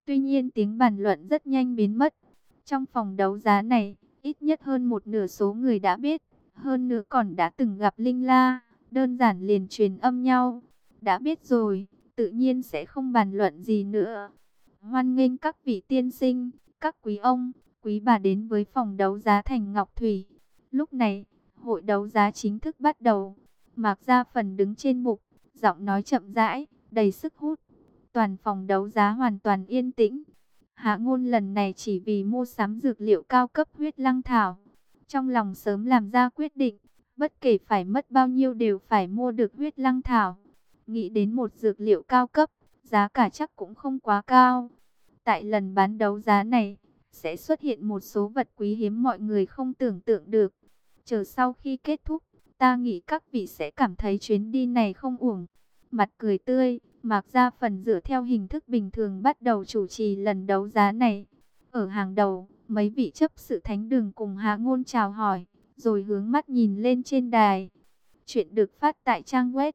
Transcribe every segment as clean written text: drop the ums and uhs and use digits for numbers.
Tuy nhiên tiếng bàn luận rất nhanh biến mất. Trong phòng đấu giá này, ít nhất hơn một nửa số người đã biết, hơn nữa còn đã từng gặp Linh La, đơn giản liền truyền âm nhau. Đã biết rồi, tự nhiên sẽ không bàn luận gì nữa. Hoan nghênh các vị tiên sinh, các quý ông, quý bà đến với phòng đấu giá Thành Ngọc Thủy. Lúc này, hội đấu giá chính thức bắt đầu. Mạc Gia Phần đứng trên bục, giọng nói chậm rãi, đầy sức hút. Toàn phòng đấu giá hoàn toàn yên tĩnh. Hạ Ngôn lần này chỉ vì mua sắm dược liệu cao cấp huyết lăng thảo. Trong lòng sớm làm ra quyết định, bất kể phải mất bao nhiêu đều phải mua được huyết lăng thảo. Nghĩ đến một dược liệu cao cấp, giá cả chắc cũng không quá cao. Tại lần bán đấu giá này, sẽ xuất hiện một số vật quý hiếm mọi người không tưởng tượng được. Chờ sau khi kết thúc, ta nghĩ các vị sẽ cảm thấy chuyến đi này không uổng. Mặt cười tươi, Mạc Gia Phần dựa theo hình thức bình thường bắt đầu chủ trì lần đấu giá này. Ở hàng đầu, mấy vị chấp sự thánh đường cùng Hạ Ngôn chào hỏi, rồi hướng mắt nhìn lên trên đài. Chuyện được phát tại trang web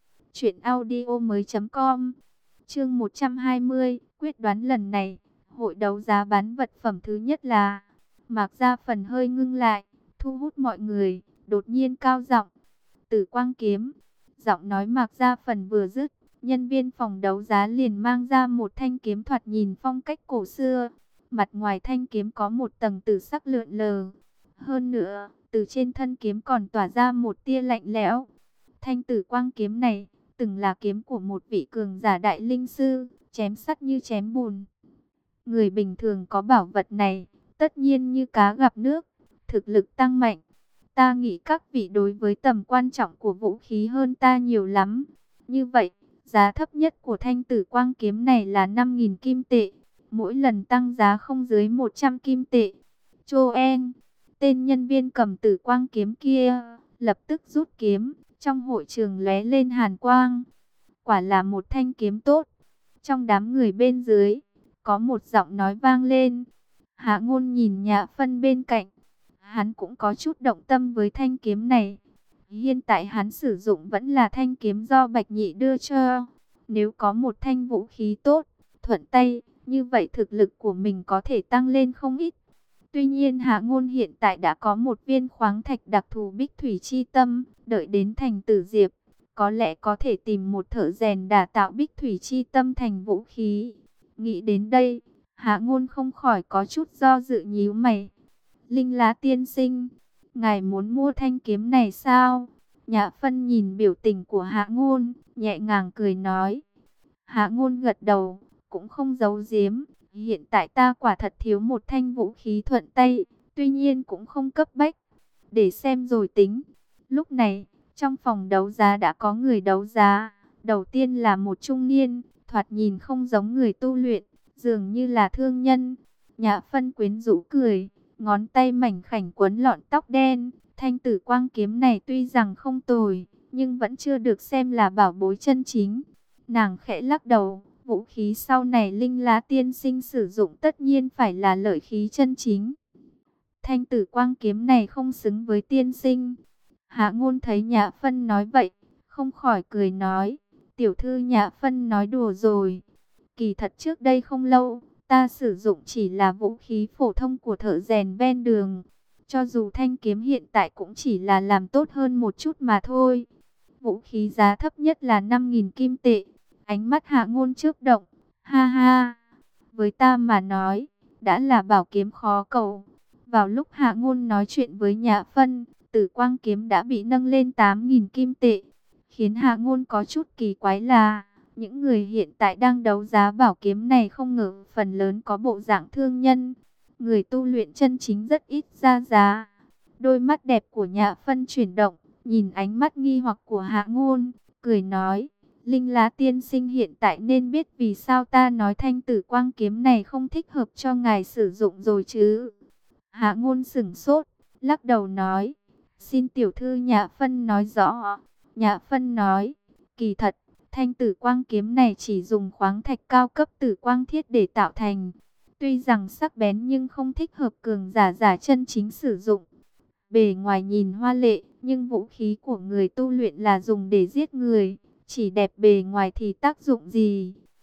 truyệnaudiomoi.com. Chương 120, quyết đoán lần này, hội đấu giá bán vật phẩm thứ nhất là. Mạc Gia Phần hơi ngưng lại, thu hút mọi người, đột nhiên cao giọng, Tử Quang kiếm. Giọng nói Mạc Gia Phần vừa dứt, nhân viên phòng đấu giá liền mang ra một thanh kiếm thoạt nhìn phong cách cổ xưa. Mặt ngoài thanh kiếm có một tầng tử sắc lượn lờ. Hơn nữa, từ trên thân kiếm còn tỏa ra một tia lạnh lẽo. Thanh Tử Quang kiếm này, từng là kiếm của một vị cường giả đại linh sư, chém sắt như chém bùn. Người bình thường có bảo vật này, tất nhiên như cá gặp nước, thực lực tăng mạnh. Ta nghĩ các vị đối với tầm quan trọng của vũ khí hơn ta nhiều lắm. Như vậy, giá thấp nhất của thanh Tử Quang kiếm này là 5.000 kim tệ. Mỗi lần tăng giá không dưới 100 kim tệ. Choen, tên nhân viên cầm Tử Quang kiếm kia, lập tức rút kiếm. Trong hội trường lóe lên hàn quang. Quả là một thanh kiếm tốt. Trong đám người bên dưới, có một giọng nói vang lên. Hạ Ngôn nhìn Nhã Phân bên cạnh. Hắn cũng có chút động tâm với thanh kiếm này. Hiện tại hắn sử dụng vẫn là thanh kiếm do Bạch Nhị đưa cho. Nếu có một thanh vũ khí tốt, thuận tay, như vậy thực lực của mình có thể tăng lên không ít. Tuy nhiên Hạ Ngôn hiện tại đã có một viên khoáng thạch đặc thù Bích Thủy Chi Tâm, đợi đến thành Tử Diệp, có lẽ có thể tìm một thợ rèn đả tạo Bích Thủy Chi Tâm thành vũ khí. Nghĩ đến đây, Hạ Ngôn không khỏi có chút do dự nhíu mày. Linh Lá tiên sinh, ngài muốn mua thanh kiếm này sao? Nhã Phân nhìn biểu tình của Hạ Ngôn, nhẹ nhàng cười nói. Hạ Ngôn gật đầu, cũng không giấu giếm. Hiện tại ta quả thật thiếu một thanh vũ khí thuận tay, tuy nhiên cũng không cấp bách. Để xem rồi tính. Lúc này, trong phòng đấu giá đã có người đấu giá. Đầu tiên là một trung niên, thoạt nhìn không giống người tu luyện, dường như là thương nhân. Nhã Phân quyến rũ cười, ngón tay mảnh khảnh quấn lọn tóc đen. Thanh Tử Quang kiếm này tuy rằng không tồi, nhưng vẫn chưa được xem là bảo bối chân chính. Nàng khẽ lắc đầu, vũ khí sau này Linh Lá tiên sinh sử dụng tất nhiên phải là lợi khí chân chính. Thanh Tử Quang kiếm này không xứng với tiên sinh. Hạ Ngôn thấy Nhã Phân nói vậy, không khỏi cười nói, tiểu thư Nhã Phân nói đùa rồi. Kỳ thật trước đây không lâu, ta sử dụng chỉ là vũ khí phổ thông của thợ rèn ven đường. Cho dù thanh kiếm hiện tại cũng chỉ là làm tốt hơn một chút mà thôi. Vũ khí giá thấp nhất là 5.000 kim tệ. Ánh mắt Hạ Ngôn chớp động. Ha ha, với ta mà nói, đã là bảo kiếm khó cầu. Vào lúc Hạ Ngôn nói chuyện với Nhã Phân, Tử Quang kiếm đã bị nâng lên 8.000 kim tệ. Khiến Hạ Ngôn có chút kỳ quái là, những người hiện tại đang đấu giá bảo kiếm này không ngờ phần lớn có bộ dạng thương nhân. Người tu luyện chân chính rất ít ra giá. Đôi mắt đẹp của Nhã Phân chuyển động, nhìn ánh mắt nghi hoặc của Hạ Ngôn, cười nói, Linh Lá tiên sinh hiện tại nên biết vì sao ta nói thanh Tử Quang kiếm này không thích hợp cho ngài sử dụng rồi chứ. Hạ Ngôn sững sốt, lắc đầu nói, xin tiểu thư Nhã Phân nói rõ. Nhã Phân nói, kỳ thật, thanh Tử Quang kiếm này chỉ dùng khoáng thạch cao cấp Tử Quang thiết để tạo thành. Tuy rằng sắc bén nhưng không thích hợp cường giả giả chân chính sử dụng. Bề ngoài nhìn hoa lệ, nhưng vũ khí của người tu luyện là dùng để giết người. Chỉ đẹp bề ngoài thì tác dụng gì?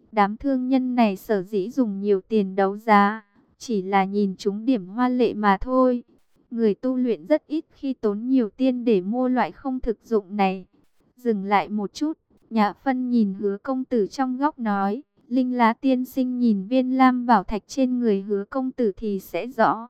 Đám thương nhân này sở dĩ dùng nhiều tiền đấu giá, chỉ là nhìn chúng điểm hoa lệ mà thôi. Người tu luyện rất ít khi tốn nhiều tiền để mua loại không thực dụng này. Dừng lại một chút, Nhã Phân nhìn Hứa công tử trong góc nói, Linh Lá tiên sinh nhìn viên lam bảo thạch trên người Hứa công tử thì sẽ rõ.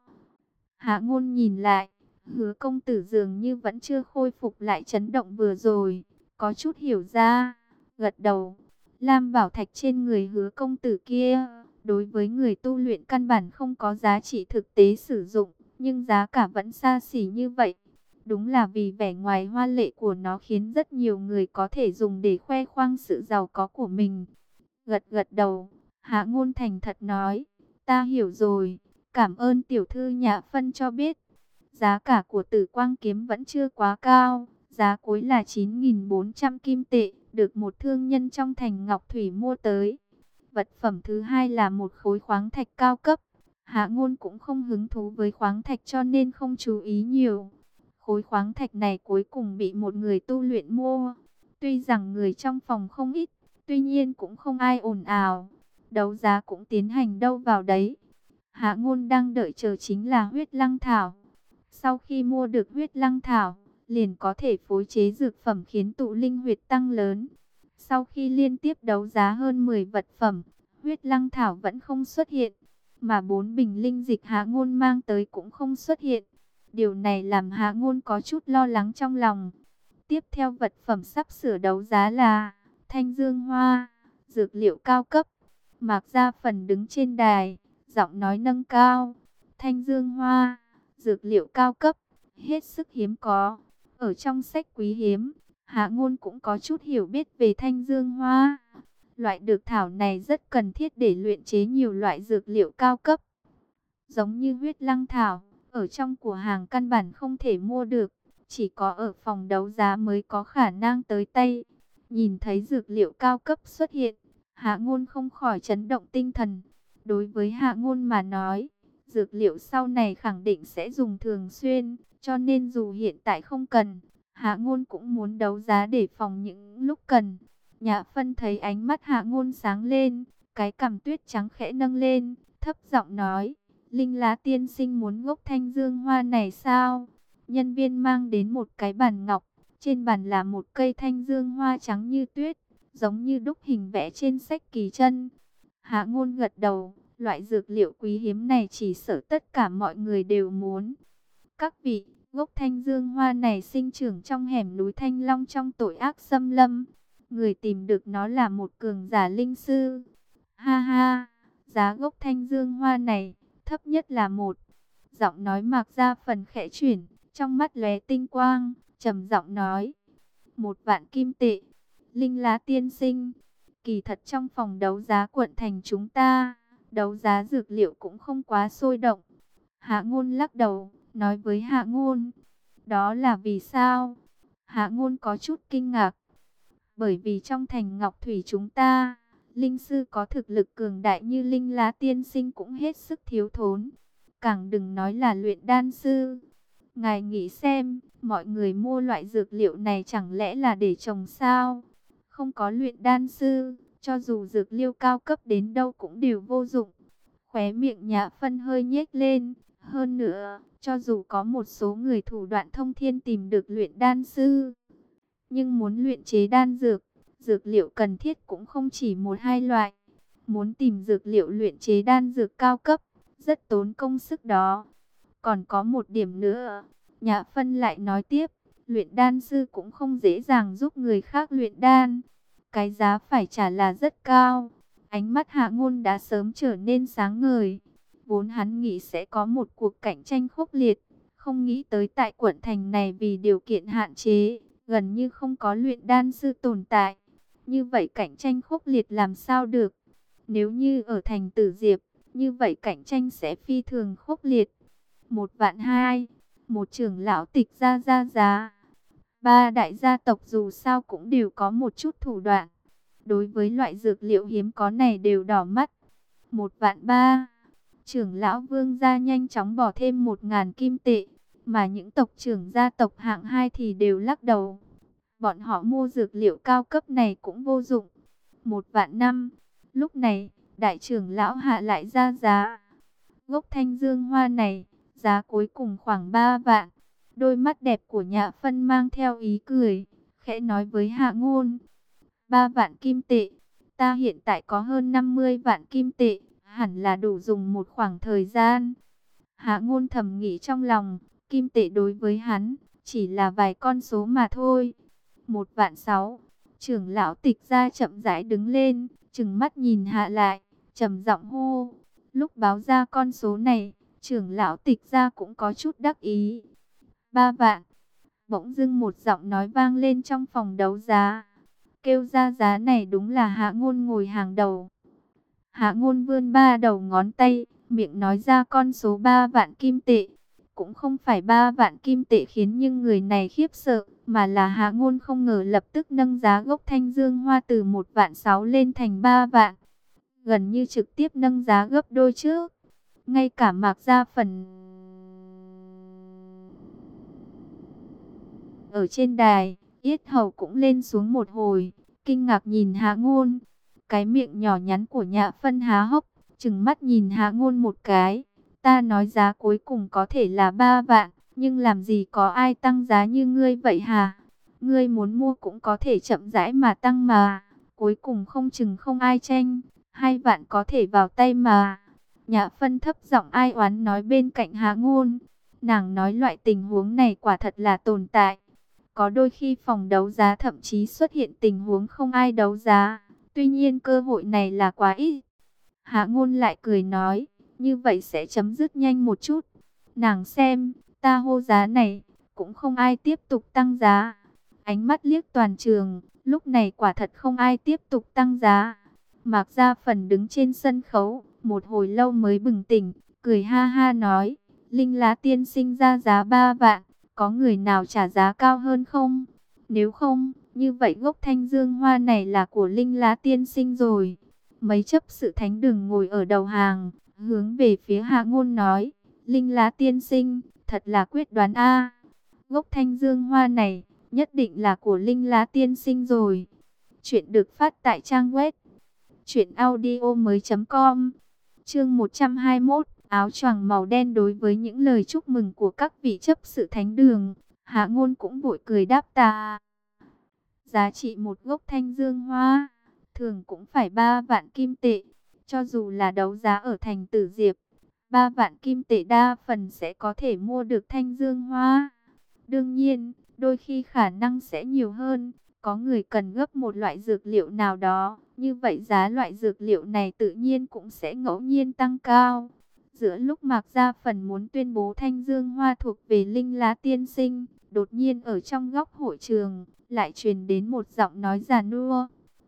Hạ Ngôn nhìn lại, Hứa công tử dường như vẫn chưa khôi phục lại chấn động vừa rồi, có chút hiểu ra, gật đầu. Lam bảo thạch trên người Hứa công tử kia, đối với người tu luyện căn bản không có giá trị thực tế sử dụng, nhưng giá cả vẫn xa xỉ như vậy. Đúng là vì vẻ ngoài hoa lệ của nó khiến rất nhiều người có thể dùng để khoe khoang sự giàu có của mình. Gật gật đầu, Hạ Ngôn thành thật nói, ta hiểu rồi, cảm ơn tiểu thư Nhã Phân cho biết. Giá cả của Tử Quang kiếm vẫn chưa quá cao, giá cuối là 9.400 kim tệ, được một thương nhân trong thành Ngọc Thủy mua tới. Vật phẩm thứ hai là một khối khoáng thạch cao cấp. Hạ Ngôn cũng không hứng thú với khoáng thạch cho nên không chú ý nhiều. Khối khoáng thạch này cuối cùng bị một người tu luyện mua. Tuy rằng người trong phòng không ít, tuy nhiên cũng không ai ồn ào. Đấu giá cũng tiến hành đâu vào đấy. Hạ Ngôn đang đợi chờ chính là huyết lăng thảo. Sau khi mua được huyết lăng thảo, liền có thể phối chế dược phẩm khiến tụ linh huyệt tăng lớn. Sau khi liên tiếp đấu giá hơn 10 vật phẩm, huyết lăng thảo vẫn không xuất hiện, mà 4 bình linh dịch Hạ Ngôn mang tới cũng không xuất hiện. Điều này làm Hạ Ngôn có chút lo lắng trong lòng. Tiếp theo vật phẩm sắp sửa đấu giá là thanh dương hoa, dược liệu cao cấp. Mạc Gia Phần đứng trên đài, giọng nói nâng cao. Thanh dương hoa, dược liệu cao cấp, hết sức hiếm có. Ở trong sách quý hiếm, Hạ Ngôn cũng có chút hiểu biết về thanh dương hoa. Loại dược thảo này rất cần thiết để luyện chế nhiều loại dược liệu cao cấp. Giống như huyết lăng thảo, ở trong cửa hàng căn bản không thể mua được, chỉ có ở phòng đấu giá mới có khả năng tới tay. Nhìn thấy dược liệu cao cấp xuất hiện, Hạ Ngôn không khỏi chấn động tinh thần. Đối với Hạ Ngôn mà nói, dược liệu sau này khẳng định sẽ dùng thường xuyên, cho nên dù hiện tại không cần, Hạ Ngôn cũng muốn đấu giá để phòng những lúc cần. Nhã Phân thấy ánh mắt Hạ Ngôn sáng lên, cái cằm tuyết trắng khẽ nâng lên, thấp giọng nói, Linh Lá tiên sinh muốn gốc thanh dương hoa này sao? Nhân viên mang đến một cái bàn ngọc, trên bàn là một cây thanh dương hoa trắng như tuyết, giống như đúc hình vẽ trên sách kỳ chân. Hạ Ngôn gật đầu, loại dược liệu quý hiếm này chỉ sợ tất cả mọi người đều muốn. Các vị, gốc thanh dương hoa này sinh trưởng trong hẻm núi Thanh Long trong tội ác xâm lâm. Người tìm được nó là một cường giả linh sư. Ha ha, giá gốc thanh dương hoa này thấp nhất là một. Giọng nói Mạc Gia Phần khẽ chuyển, trong mắt lóe tinh quang, trầm giọng nói, 1.000.000 kim tệ. Linh Lá tiên sinh, kỳ thật trong phòng đấu giá quận thành chúng ta, đấu giá dược liệu cũng không quá sôi động. Hạ Ngôn lắc đầu, nói với Hạ Ngôn, đó là vì sao? Hạ Ngôn có chút kinh ngạc. Bởi vì trong thành Ngọc Thủy chúng ta, linh sư có thực lực cường đại như Linh Lá tiên sinh cũng hết sức thiếu thốn. Càng đừng nói là luyện đan sư. Ngài nghĩ xem, mọi người mua loại dược liệu này chẳng lẽ là để trồng sao? Không có luyện đan sư, cho dù dược liệu cao cấp đến đâu cũng đều vô dụng. Khóe miệng Nhã Phân hơi nhếch lên. Hơn nữa, cho dù có một số người thủ đoạn thông thiên tìm được luyện đan sư, nhưng muốn luyện chế đan dược, dược liệu cần thiết cũng không chỉ một hai loại. Muốn tìm dược liệu luyện chế đan dược cao cấp, rất tốn công sức đó. Còn có một điểm nữa, Nhã Phân lại nói tiếp, luyện đan sư cũng không dễ dàng giúp người khác luyện đan. Cái giá phải trả là rất cao. Ánh mắt Hạ Ngôn đã sớm trở nên sáng ngời. Vốn hắn nghĩ sẽ có một cuộc cạnh tranh khốc liệt, không nghĩ tới tại quận thành này vì điều kiện hạn chế, gần như không có luyện đan sư tồn tại. Như vậy cạnh tranh khốc liệt làm sao được? Nếu như ở thành Tử Diệp, như vậy cạnh tranh sẽ phi thường khốc liệt. 1.200.000, một trưởng lão tịch ra giá. Ba đại gia tộc dù sao cũng đều có một chút thủ đoạn. Đối với loại dược liệu hiếm có này đều đỏ mắt. 1.300.000. Trưởng lão Vương gia nhanh chóng bỏ thêm 1.000 kim tệ, mà những tộc trưởng gia tộc hạng 2 thì đều lắc đầu. Bọn họ mua dược liệu cao cấp này cũng vô dụng. 1.500.000. Lúc này, đại trưởng lão hạ lại ra giá. Gốc thanh dương hoa này, giá cuối cùng khoảng 3 vạn. Đôi mắt đẹp của Nhã Phân mang theo ý cười, khẽ nói với Hạ Ngôn. 3 vạn kim tệ, ta hiện tại có hơn 50 vạn kim tệ, hẳn là đủ dùng một khoảng thời gian. Hạ Ngôn thầm nghĩ trong lòng, kim tệ đối với hắn, chỉ là vài con số mà thôi. 1,6 vạn. Trưởng lão Tịch Gia chậm rãi đứng lên, trừng mắt nhìn Hạ lại, trầm giọng hô. Lúc báo ra con số này, trưởng lão Tịch Gia cũng có chút đắc ý. 3 vạn. Bỗng dưng một giọng nói vang lên trong phòng đấu giá. Kêu ra giá này đúng là Hạ Ngôn ngồi hàng đầu. Hạ Ngôn vươn 3 đầu ngón tay, miệng nói ra con số 3 vạn kim tệ. Cũng không phải 3 vạn kim tệ khiến những người này khiếp sợ, mà là Hạ Ngôn không ngờ lập tức nâng giá gốc thanh dương hoa từ 1,6 vạn lên thành 3 vạn. Gần như trực tiếp nâng giá gấp đôi trước. Ngay cả Mạc Gia Phần ở trên đài, yết hầu cũng lên xuống một hồi, kinh ngạc nhìn Hạ Ngôn. Cái miệng nhỏ nhắn của Nhã Phân há hốc, trừng mắt nhìn Hạ Ngôn một cái. Ta nói giá cuối cùng có thể là 3 vạn, nhưng làm gì có ai tăng giá như ngươi vậy hả? Ngươi muốn mua cũng có thể chậm rãi mà tăng mà, cuối cùng không chừng không ai tranh, 2 vạn có thể vào tay mà. Nhã Phân thấp giọng ai oán nói bên cạnh Hạ Ngôn. Nàng nói loại tình huống này quả thật là tồn tại. Có đôi khi phòng đấu giá thậm chí xuất hiện tình huống không ai đấu giá. Tuy nhiên cơ hội này là quá ít. Hạ Ngôn lại cười nói, như vậy sẽ chấm dứt nhanh một chút. Nàng xem, ta hô giá này, cũng không ai tiếp tục tăng giá. Ánh mắt liếc toàn trường, lúc này quả thật không ai tiếp tục tăng giá. Mạc Gia Phần đứng trên sân khấu, một hồi lâu mới bừng tỉnh, cười ha ha nói, Linh Lá tiên sinh ra giá 3 vạn, có người nào trả giá cao hơn không? Nếu không, như vậy gốc thanh dương hoa này là của Linh Lá tiên sinh rồi. Mấy chấp sự thánh đường ngồi ở đầu hàng, hướng về phía Hạ Ngôn nói, Linh Lá tiên sinh, thật là quyết đoán a. Gốc thanh dương hoa này, nhất định là của Linh Lá tiên sinh rồi. Chuyện được phát tại trang web truyệnaudiomoi.com. Chương 121, áo choàng màu đen. Đối với những lời chúc mừng của các vị chấp sự thánh đường, Hạ Ngôn cũng vội cười đáp ta. Giá trị một gốc thanh dương hoa, thường cũng phải 3 vạn kim tệ. Cho dù là đấu giá ở thành Tử Diệp, 3 vạn kim tệ đa phần sẽ có thể mua được thanh dương hoa. Đương nhiên, đôi khi khả năng sẽ nhiều hơn. Có người cần gấp một loại dược liệu nào đó, như vậy giá loại dược liệu này tự nhiên cũng sẽ ngẫu nhiên tăng cao. Giữa lúc Mạc Gia Phần muốn tuyên bố thanh dương hoa thuộc về Linh Lá tiên sinh, đột nhiên ở trong góc hội trường lại truyền đến một giọng nói già nua.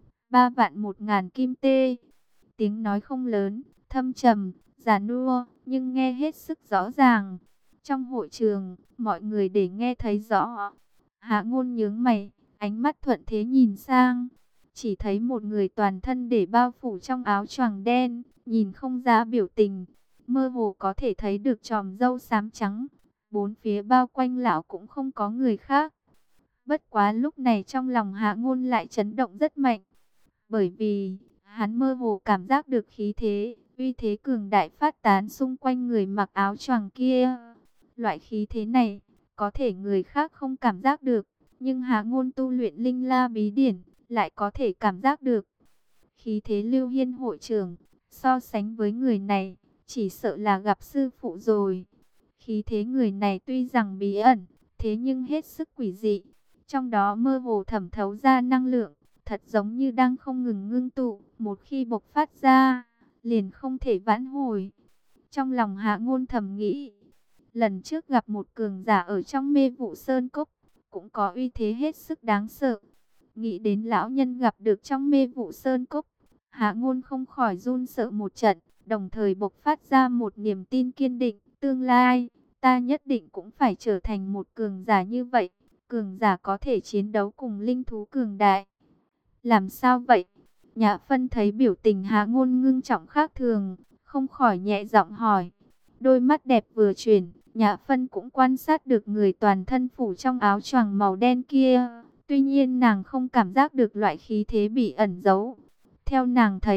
3 vạn 1.000 kim tê. Tiếng nói không lớn, thâm trầm, già nua, nhưng nghe hết sức rõ ràng. Trong hội trường, mọi người để nghe thấy rõ. Hạ Ngôn nhướng mày, ánh mắt thuận thế nhìn sang, chỉ thấy một người toàn thân để bao phủ trong áo choàng đen, nhìn không ra biểu tình, mơ hồ có thể thấy được chòm râu xám trắng. Bốn phía bao quanh lão cũng không có người khác. Bất quá lúc này trong lòng Hạ Ngôn lại chấn động rất mạnh, bởi vì hắn mơ hồ cảm giác được khí thế, uy thế cường đại phát tán xung quanh người mặc áo choàng kia. Loại khí thế này, có thể người khác không cảm giác được, nhưng Hạ Ngôn tu luyện Linh La bí điển, lại có thể cảm giác được. Khí thế Lưu Hiên hội trưởng, so sánh với người này, chỉ sợ là gặp sư phụ rồi. Khí thế người này tuy rằng bí ẩn, thế nhưng hết sức quỷ dị. Trong đó mơ hồ thẩm thấu ra năng lượng, thật giống như đang không ngừng ngưng tụ, một khi bộc phát ra, liền không thể vãn hồi. Trong lòng Hạ Ngôn thầm nghĩ, lần trước gặp một cường giả ở trong Mê Vụ Sơn Cốc, cũng có uy thế hết sức đáng sợ. Nghĩ đến lão nhân gặp được trong Mê Vụ Sơn Cốc, Hạ Ngôn không khỏi run sợ một trận, đồng thời bộc phát ra một niềm tin kiên định, tương lai, ta nhất định cũng phải trở thành một cường giả như vậy, cường giả có thể chiến đấu cùng linh thú cường đại. Làm sao vậy? Nhã Phân thấy biểu tình Hạ Ngôn ngưng trọng khác thường, không khỏi nhẹ giọng hỏi. Đôi mắt đẹp vừa chuyển, Nhã Phân cũng quan sát được người toàn thân phủ trong áo choàng màu đen kia. Tuy nhiên nàng không cảm giác được loại khí thế bị ẩn giấu. Theo nàng thấy,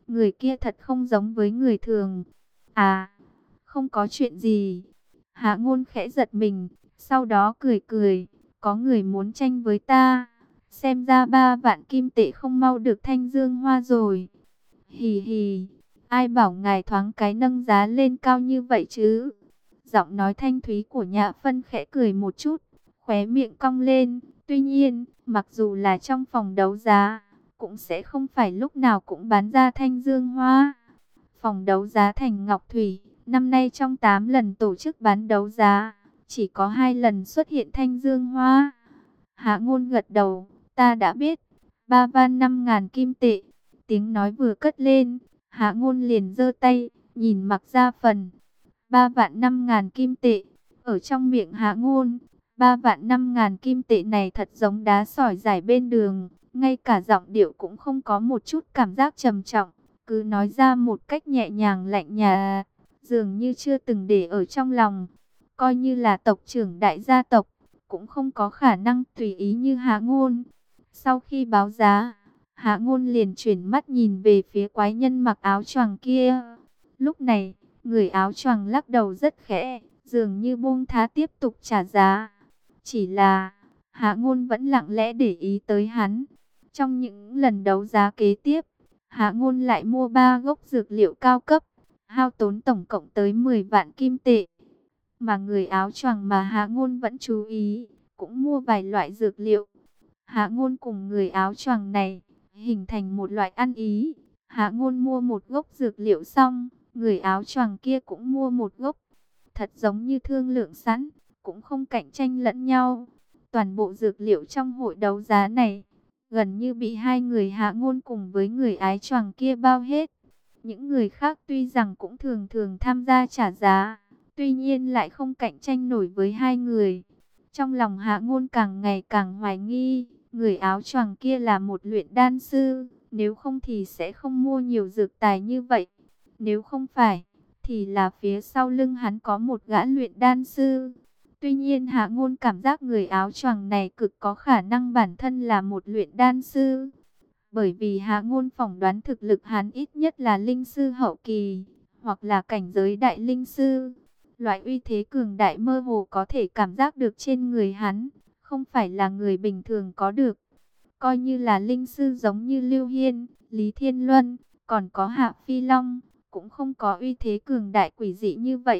người kia thật không giống với người thường. À, không có chuyện gì. Hạ Ngôn khẽ giật mình, sau đó cười cười, có người muốn tranh với ta. Xem ra 3 vạn kim tệ không mau được Thanh Dương Hoa rồi. Hì hì, ai bảo ngài thoáng cái nâng giá lên cao như vậy chứ? Giọng nói thanh thúy của Nhã Phân khẽ cười một chút, khóe miệng cong lên. Tuy nhiên, mặc dù là trong phòng đấu giá, cũng sẽ không phải lúc nào cũng bán ra Thanh Dương Hoa. Phòng đấu giá Thành Ngọc Thủy, năm nay trong 8 lần tổ chức bán đấu giá, chỉ có 2 lần xuất hiện Thanh Dương Hoa. Hạ Ngôn gật đầu, ta đã biết, 3 vạn 5.000 kim tệ. Tiếng nói vừa cất lên, Hạ Ngôn liền giơ tay, nhìn Mạc Gia Phần. 3 vạn 5.000 kim tệ, ở trong miệng Hạ Ngôn, 3 vạn 5.000 kim tệ này thật giống đá sỏi rải bên đường, ngay cả giọng điệu cũng không có một chút cảm giác trầm trọng, cứ nói ra một cách nhẹ nhàng lạnh nhạt, dường như chưa từng để ở trong lòng. Coi như là tộc trưởng đại gia tộc, cũng không có khả năng tùy ý như Hạ Ngôn. Sau khi báo giá, Hạ Ngôn liền chuyển mắt nhìn về phía quái nhân mặc áo choàng kia. Lúc này, người áo choàng lắc đầu rất khẽ, dường như buông tha tiếp tục trả giá. Chỉ là, Hạ Ngôn vẫn lặng lẽ để ý tới hắn. Trong những lần đấu giá kế tiếp, Hạ Ngôn lại mua 3 gốc dược liệu cao cấp, hao tốn tổng cộng tới 10 vạn kim tệ. Mà người áo choàng mà Hạ Ngôn vẫn chú ý, cũng mua vài loại dược liệu. Hạ Ngôn cùng người áo choàng này hình thành một loại ăn ý. Hạ Ngôn mua 1 gốc dược liệu xong, người áo choàng kia cũng mua 1 gốc. Thật giống như thương lượng sẵn, cũng không cạnh tranh lẫn nhau. Toàn bộ dược liệu trong hội đấu giá này gần như bị 2 người Hạ Ngôn cùng với người áo choàng kia bao hết. Những người khác tuy rằng cũng thường thường tham gia trả giá, tuy nhiên lại không cạnh tranh nổi với 2 người. Trong lòng Hạ Ngôn càng ngày càng hoài nghi, người áo choàng kia là một luyện đan sư, nếu không thì sẽ không mua nhiều dược tài như vậy. Nếu không phải, thì là phía sau lưng hắn có một gã luyện đan sư. Tuy nhiên Hạ Ngôn cảm giác người áo choàng này cực có khả năng bản thân là một luyện đan sư. Bởi vì Hạ Ngôn phỏng đoán thực lực hắn ít nhất là linh sư hậu kỳ, hoặc là cảnh giới đại linh sư. Loại uy thế cường đại mơ hồ có thể cảm giác được trên người hắn, không phải là người bình thường có được. Coi như là linh sư giống như Lưu Hiên, Lý Thiên Luân, còn có Hạ Phi Long, cũng không có uy thế cường đại quỷ dị như vậy.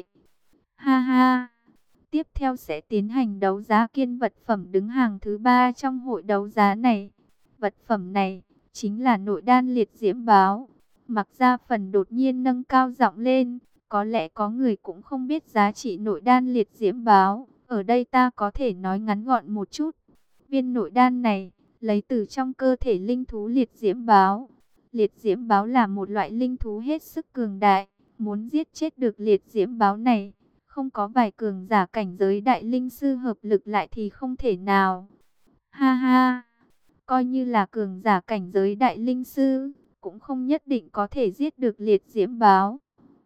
Ha ha! Tiếp theo sẽ tiến hành đấu giá kiên vật phẩm đứng hàng thứ 3 trong hội đấu giá này. Vật phẩm này chính là nội đan liệt diễm báo. Mặc Gia Phần đột nhiên nâng cao giọng lên. Có lẽ có người cũng không biết giá trị nội đan liệt diễm báo. Ở đây ta có thể nói ngắn gọn một chút. Viên nội đan này lấy từ trong cơ thể linh thú liệt diễm báo. Liệt diễm báo là một loại linh thú hết sức cường đại. Muốn giết chết được liệt diễm báo này, không có vài cường giả cảnh giới đại linh sư hợp lực lại thì không thể nào. Ha ha! Coi như là cường giả cảnh giới đại linh sư, cũng không nhất định có thể giết được liệt diễm báo.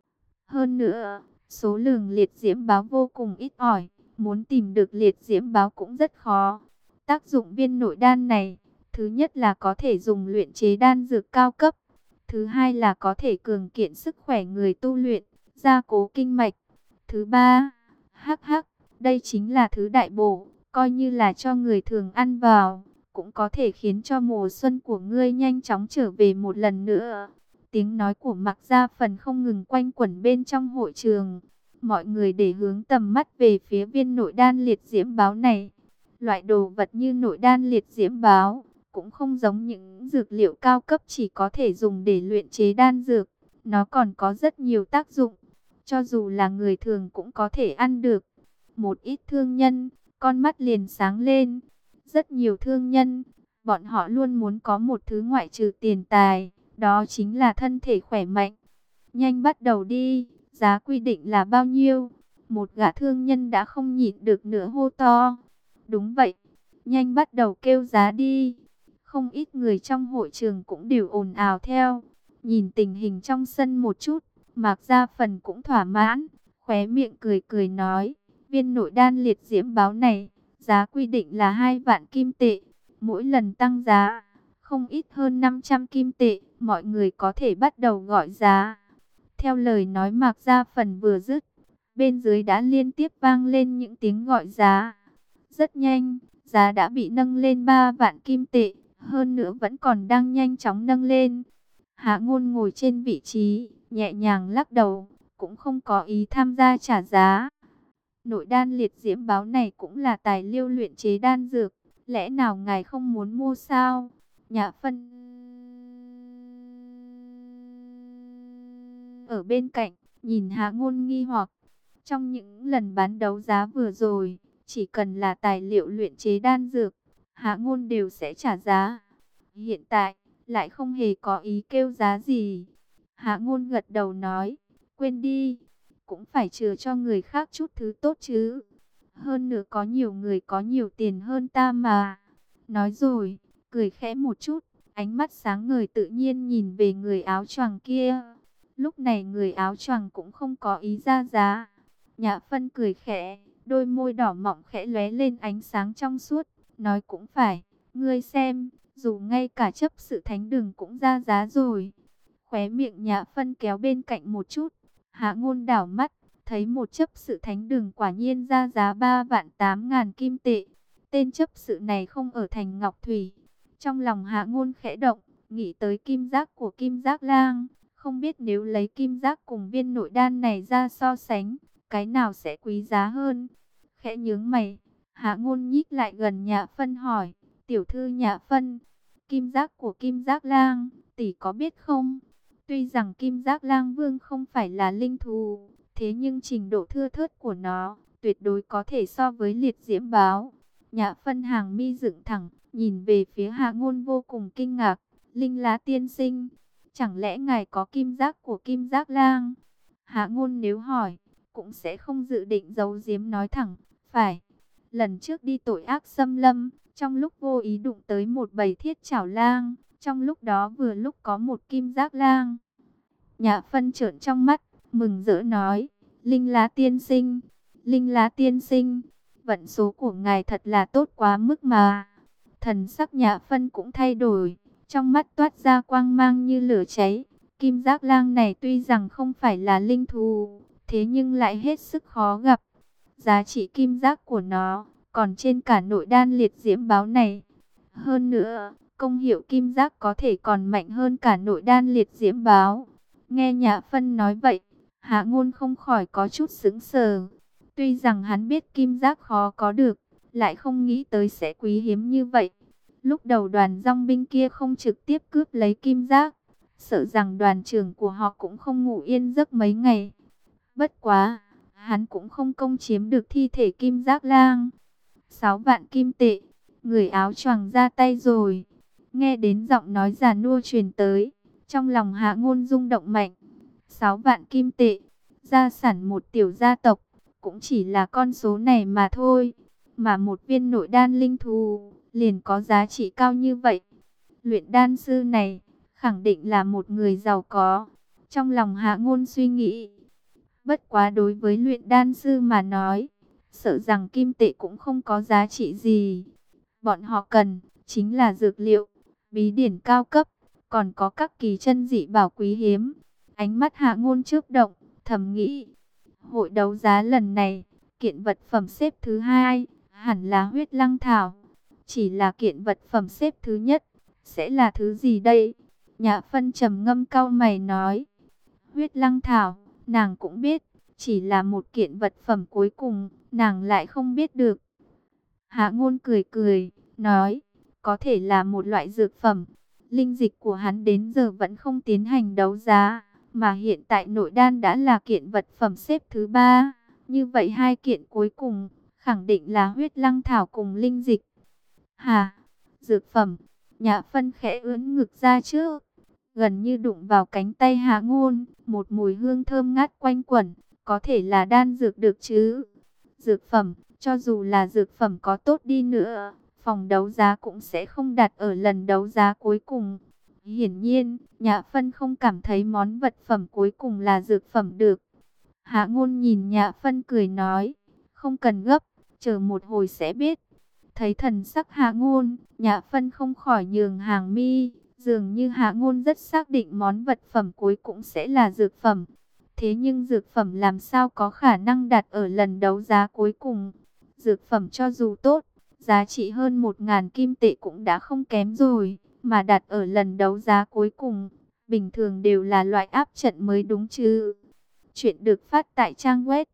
Hơn nữa, số lượng liệt diễm báo vô cùng ít ỏi, muốn tìm được liệt diễm báo cũng rất khó. Tác dụng viên nội đan này, thứ nhất là có thể dùng luyện chế đan dược cao cấp. Thứ hai là có thể cường kiện sức khỏe người tu luyện, gia cố kinh mạch. Thứ ba, hắc hắc, đây chính là thứ đại bổ, coi như là cho người thường ăn vào, cũng có thể khiến cho mùa xuân của ngươi nhanh chóng trở về một lần nữa. Tiếng nói của Mạc Gia Phần không ngừng quanh quẩn bên trong hội trường. Mọi người để hướng tầm mắt về phía viên nội đan liệt diễm báo này. Loại đồ vật như nội đan liệt diễm báo cũng không giống những dược liệu cao cấp chỉ có thể dùng để luyện chế đan dược. Nó còn có rất nhiều tác dụng, cho dù là người thường cũng có thể ăn được. Một ít thương nhân, con mắt liền sáng lên. Rất nhiều thương nhân, bọn họ luôn muốn có một thứ ngoại trừ tiền tài, đó chính là thân thể khỏe mạnh. Nhanh bắt đầu đi, giá quy định là bao nhiêu? Một gã thương nhân đã không nhịn được nữa hô to. Đúng vậy, nhanh bắt đầu kêu giá đi. Không ít người trong hội trường cũng đều ồn ào theo. Nhìn tình hình trong sân một chút, Mạc Gia Phần cũng thỏa mãn, khóe miệng cười cười nói, viên nội đan liệt diễm báo này, giá quy định là 2 vạn kim tệ, mỗi lần tăng giá, không ít hơn 500 kim tệ, mọi người có thể bắt đầu gọi giá. Theo lời nói Mạc Gia Phần vừa dứt, bên dưới đã liên tiếp vang lên những tiếng gọi giá. Rất nhanh, giá đã bị nâng lên 3 vạn kim tệ, hơn nữa vẫn còn đang nhanh chóng nâng lên. Hạ Ngôn ngồi trên vị trí, nhẹ nhàng lắc đầu, cũng không có ý tham gia trả giá. Nội đan liệt diễm báo này cũng là tài liệu luyện chế đan dược, lẽ nào ngài không muốn mua sao? Nhã Phân ở bên cạnh, nhìn Hạ Ngôn nghi hoặc. Trong những lần bán đấu giá vừa rồi, chỉ cần là tài liệu luyện chế đan dược, Hạ Ngôn đều sẽ trả giá. Hiện tại, lại không hề có ý kêu giá gì. Hạ Ngôn gật đầu nói, quên đi, cũng phải chừa cho người khác chút thứ tốt chứ. Hơn nữa có nhiều người có nhiều tiền hơn ta mà. Nói rồi, cười khẽ một chút, ánh mắt sáng ngời tự nhiên nhìn về người áo choàng kia. Lúc này người áo choàng cũng không có ý ra giá. Nhã Phân cười khẽ, đôi môi đỏ mọng khẽ lóe lên ánh sáng trong suốt, nói cũng phải, ngươi xem, dù ngay cả chấp sự thánh đường cũng ra giá rồi. Khóe miệng Nhã Phân kéo bên cạnh một chút, Hạ Ngôn đảo mắt, thấy một chấp sự thánh đường quả nhiên ra giá 3.800.000 kim tệ. Tên chấp sự này không ở thành Ngọc Thủy. Trong lòng Hạ Ngôn khẽ động, nghĩ tới kim giác của Kim Giác Lang, không biết nếu lấy kim giác cùng viên nội đan này ra so sánh, cái nào sẽ quý giá hơn. Khẽ nhướng mày, Hạ Ngôn nhích lại gần Nhã Phân hỏi, tiểu thư Nhã Phân, kim giác của Kim Giác Lang, tỷ có biết không? Tuy rằng Kim Giác Lang Vương không phải là linh thú, thế nhưng trình độ thưa thớt của nó tuyệt đối có thể so với liệt diễm báo. Nhã Phân hàng mi dựng thẳng, nhìn về phía Hạ Ngôn vô cùng kinh ngạc. Linh Lá tiên sinh, chẳng lẽ ngài có kim giác của Kim Giác Lang? Hạ Ngôn nếu hỏi, cũng sẽ không dự định giấu giếm nói thẳng, phải. Lần trước đi tội ác xâm lâm, trong lúc vô ý đụng tới một bầy thiết chảo lang, trong lúc đó vừa lúc có một Kim Giác Lang. Nhã Phân trợn trong mắt, mừng rỡ nói, Linh Lá tiên sinh, Linh Lá tiên sinh, vận số của ngài thật là tốt quá mức mà. Thần sắc Nhã Phân cũng thay đổi, trong mắt toát ra quang mang như lửa cháy. Kim Giác Lang này tuy rằng không phải là linh thú, thế nhưng lại hết sức khó gặp. Giá trị kim giác của nó còn trên cả nội đan liệt diễm báo này. Hơn nữa, công hiệu kim giác có thể còn mạnh hơn cả nội đan liệt diễm báo. Nghe Nhã Phân nói vậy, Hạ Ngôn không khỏi có chút sững sờ. Tuy rằng hắn biết kim giác khó có được, lại không nghĩ tới sẽ quý hiếm như vậy. Lúc đầu đoàn dòng binh kia không trực tiếp cướp lấy kim giác, sợ rằng đoàn trưởng của họ cũng không ngủ yên giấc mấy ngày. Bất quá, hắn cũng không công chiếm được thi thể Kim Giác Lang. 6 vạn kim tệ, người áo choàng ra tay rồi. Nghe đến giọng nói già nua truyền tới, trong lòng Hạ Ngôn rung động mạnh. 6 vạn kim tệ, gia sản một tiểu gia tộc, cũng chỉ là con số này mà thôi. Mà một viên nội đan linh thú, liền có giá trị cao như vậy. Luyện đan sư này, khẳng định là một người giàu có. Trong lòng Hạ Ngôn suy nghĩ. Bất quá đối với luyện đan sư mà nói, sợ rằng kim tệ cũng không có giá trị gì. Bọn họ cần, chính là dược liệu, bí điển cao cấp, còn có các kỳ chân dị bảo quý hiếm. Ánh mắt Hạ Ngôn chớp động, thầm nghĩ. Hội đấu giá lần này, kiện vật phẩm xếp thứ 2, hẳn là huyết lăng thảo. Chỉ là kiện vật phẩm xếp thứ nhất, sẽ là thứ gì đây? Nhã Phân trầm ngâm cau mày nói. Huyết lăng thảo, nàng cũng biết, chỉ là một kiện vật phẩm cuối cùng, nàng lại không biết được. Hạ Ngôn cười cười, nói, có thể là một loại dược phẩm. Linh dịch của hắn đến giờ vẫn không tiến hành đấu giá, mà hiện tại nội đan đã là kiện vật phẩm xếp thứ 3. Như vậy hai kiện cuối cùng, khẳng định là huyết lăng thảo cùng linh dịch. Hà, dược phẩm, Nhã Phân khẽ ưỡn ngực ra trước, gần như đụng vào cánh tay Hạ Ngôn, một mùi hương thơm ngát quanh quẩn, có thể là đan dược được chứ? Dược phẩm, cho dù là dược phẩm có tốt đi nữa, phòng đấu giá cũng sẽ không đặt ở lần đấu giá cuối cùng. Hiển nhiên, Nhã Phân không cảm thấy món vật phẩm cuối cùng là dược phẩm được. Hạ Ngôn nhìn Nhã Phân cười nói, không cần gấp, chờ một hồi sẽ biết. Thấy thần sắc Hạ Ngôn, Nhã Phân không khỏi nhướng hàng mi, Dường như Hạ Ngôn rất xác định món vật phẩm cuối cũng sẽ là dược phẩm. Thế nhưng dược phẩm làm sao có khả năng đặt ở lần đấu giá cuối cùng? Dược phẩm cho dù tốt, giá trị hơn 1.000 kim tệ cũng đã không kém rồi, mà đặt ở lần đấu giá cuối cùng, bình thường đều là loại áp trận mới đúng chứ. Chuyện được phát tại trang web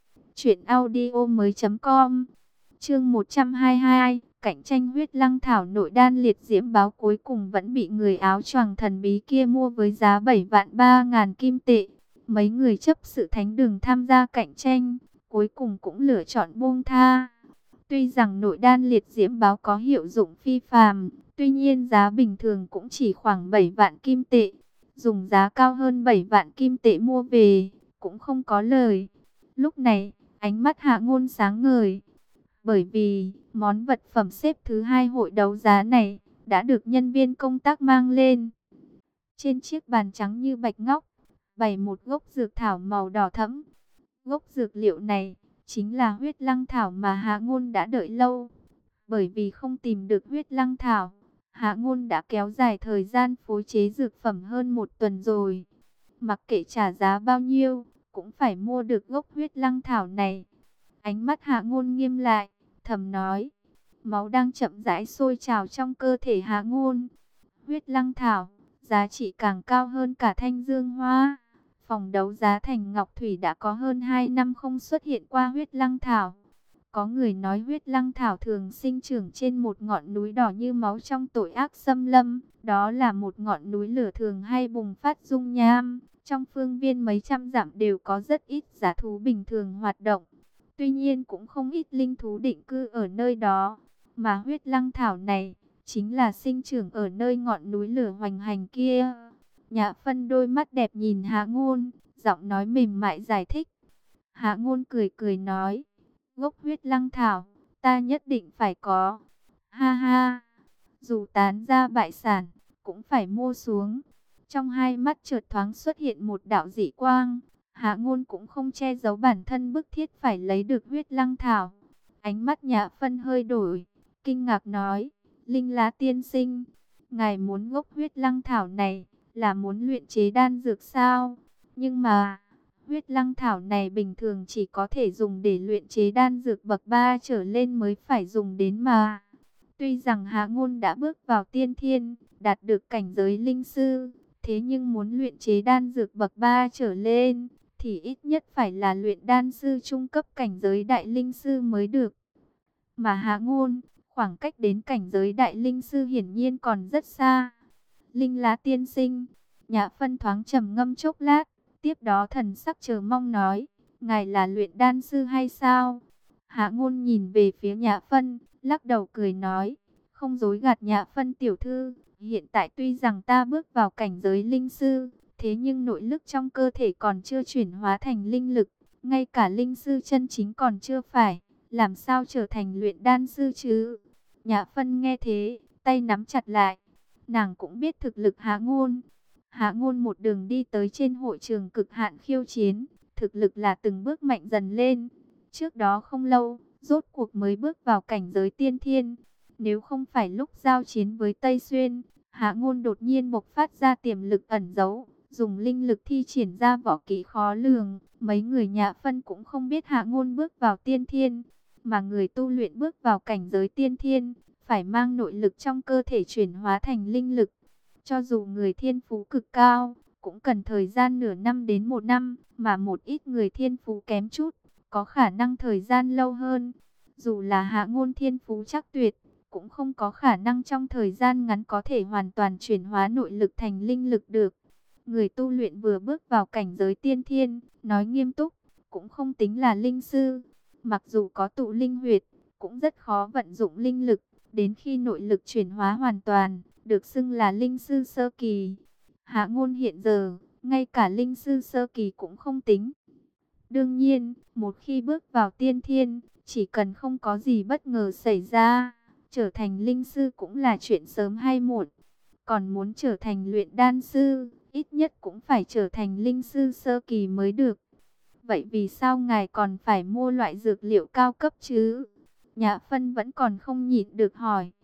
truyệnaudiomoi.com. Chương 122, cạnh tranh huyết lăng thảo. Nội đan liệt diễm báo cuối cùng vẫn bị người áo choàng thần bí kia mua với giá 7.300.000 kim tệ. Mấy người chấp sự thánh đường tham gia cạnh tranh, cuối cùng cũng lựa chọn buông tha. Tuy rằng nội đan liệt diễm báo có hiệu dụng phi phàm, tuy nhiên giá bình thường cũng chỉ khoảng 7 vạn kim tệ. Dùng giá cao hơn 7 vạn kim tệ mua về, cũng không có lời. Lúc này, ánh mắt Hạ Ngôn sáng ngời. Bởi vì, món vật phẩm xếp thứ hai hội đấu giá này, đã được nhân viên công tác mang lên. Trên chiếc bàn trắng như bạch ngọc, bày một gốc dược thảo màu đỏ thẫm. Gốc dược liệu này chính là huyết lăng thảo mà Hạ Ngôn đã đợi lâu. Bởi vì không tìm được huyết lăng thảo, Hạ Ngôn đã kéo dài thời gian phối chế dược phẩm hơn 1 tuần rồi. Mặc kệ trả giá bao nhiêu, cũng phải mua được gốc huyết lăng thảo này. Ánh mắt Hạ Ngôn nghiêm lại, thầm nói. Máu đang chậm rãi sôi trào trong cơ thể Hạ Ngôn. Huyết lăng thảo, giá trị càng cao hơn cả thanh dương hoa. Phòng đấu giá Thành Ngọc Thủy đã có hơn 2 năm không xuất hiện qua huyết lăng thảo. Có người nói huyết lăng thảo thường sinh trưởng trên một ngọn núi đỏ như máu trong tội ác xâm lâm. Đó là một ngọn núi lửa thường hay bùng phát dung nham. Trong phương viên mấy trăm dặm đều có rất ít dã thú bình thường hoạt động. Tuy nhiên cũng không ít linh thú định cư ở nơi đó. Mà huyết lăng thảo này chính là sinh trưởng ở nơi ngọn núi lửa hoành hành kia. Nhã Phân đôi mắt đẹp nhìn Hạ Ngôn, giọng nói mềm mại giải thích. Hạ Ngôn cười cười nói, gốc huyết lăng thảo, ta nhất định phải có. Ha ha, dù tán ra bại sản, cũng phải mua xuống. Trong hai mắt chợt thoáng xuất hiện một đạo dị quang. Hạ Ngôn cũng không che giấu bản thân bức thiết phải lấy được huyết lăng thảo. Ánh mắt Nhã Phân hơi đổi, kinh ngạc nói, Linh Lá tiên sinh, ngài muốn gốc huyết lăng thảo này là muốn luyện chế đan dược sao? Nhưng mà, huyết lăng thảo này bình thường chỉ có thể dùng để luyện chế đan dược bậc 3 trở lên mới phải dùng đến mà. Tuy rằng Hạ Ngôn đã bước vào tiên thiên, đạt được cảnh giới linh sư, thế nhưng muốn luyện chế đan dược bậc 3 trở lên, thì ít nhất phải là luyện đan sư trung cấp cảnh giới đại linh sư mới được. Mà Hạ Ngôn, khoảng cách đến cảnh giới đại linh sư hiển nhiên còn rất xa. Linh Lá tiên sinh, Nhã Phân thoáng trầm ngâm chốc lát, tiếp đó thần sắc chờ mong nói, ngài là luyện đan sư hay sao? Hạ Ngôn nhìn về phía Nhã Phân, lắc đầu cười nói, không dối gạt Nhã Phân tiểu thư, hiện tại tuy rằng ta bước vào cảnh giới linh sư, thế nhưng nội lực trong cơ thể còn chưa chuyển hóa thành linh lực, ngay cả linh sư chân chính còn chưa phải, làm sao trở thành luyện đan sư chứ? Nhã Phân nghe thế, tay nắm chặt lại. Nàng cũng biết thực lực Hạ Ngôn. Hạ Ngôn một đường đi tới trên hội trường cực hạn khiêu chiến, thực lực là từng bước mạnh dần lên. Trước đó không lâu, rốt cuộc mới bước vào cảnh giới tiên thiên. Nếu không phải lúc giao chiến với Tây Xuyên, Hạ Ngôn đột nhiên bộc phát ra tiềm lực ẩn giấu, dùng linh lực thi triển ra võ kỹ khó lường. Mấy người Nhã Phân cũng không biết Hạ Ngôn bước vào tiên thiên, mà người tu luyện bước vào cảnh giới tiên thiên phải mang nội lực trong cơ thể chuyển hóa thành linh lực. Cho dù người thiên phú cực cao, cũng cần thời gian nửa năm đến 1 năm, mà một ít người thiên phú kém chút, có khả năng thời gian lâu hơn. Dù là Hạ Ngôn thiên phú chắc tuyệt, cũng không có khả năng trong thời gian ngắn có thể hoàn toàn chuyển hóa nội lực thành linh lực được. Người tu luyện vừa bước vào cảnh giới tiên thiên, nói nghiêm túc, cũng không tính là linh sư. Mặc dù có tụ linh huyệt, cũng rất khó vận dụng linh lực. Đến khi nội lực chuyển hóa hoàn toàn, được xưng là linh sư sơ kỳ. Hạ Ngôn hiện giờ, ngay cả linh sư sơ kỳ cũng không tính. Đương nhiên, một khi bước vào tiên thiên, chỉ cần không có gì bất ngờ xảy ra, trở thành linh sư cũng là chuyện sớm hay muộn. Còn muốn trở thành luyện đan sư, ít nhất cũng phải trở thành linh sư sơ kỳ mới được. Vậy vì sao ngài còn phải mua loại dược liệu cao cấp chứ? Nhã Phân vẫn còn không nhịn được hỏi.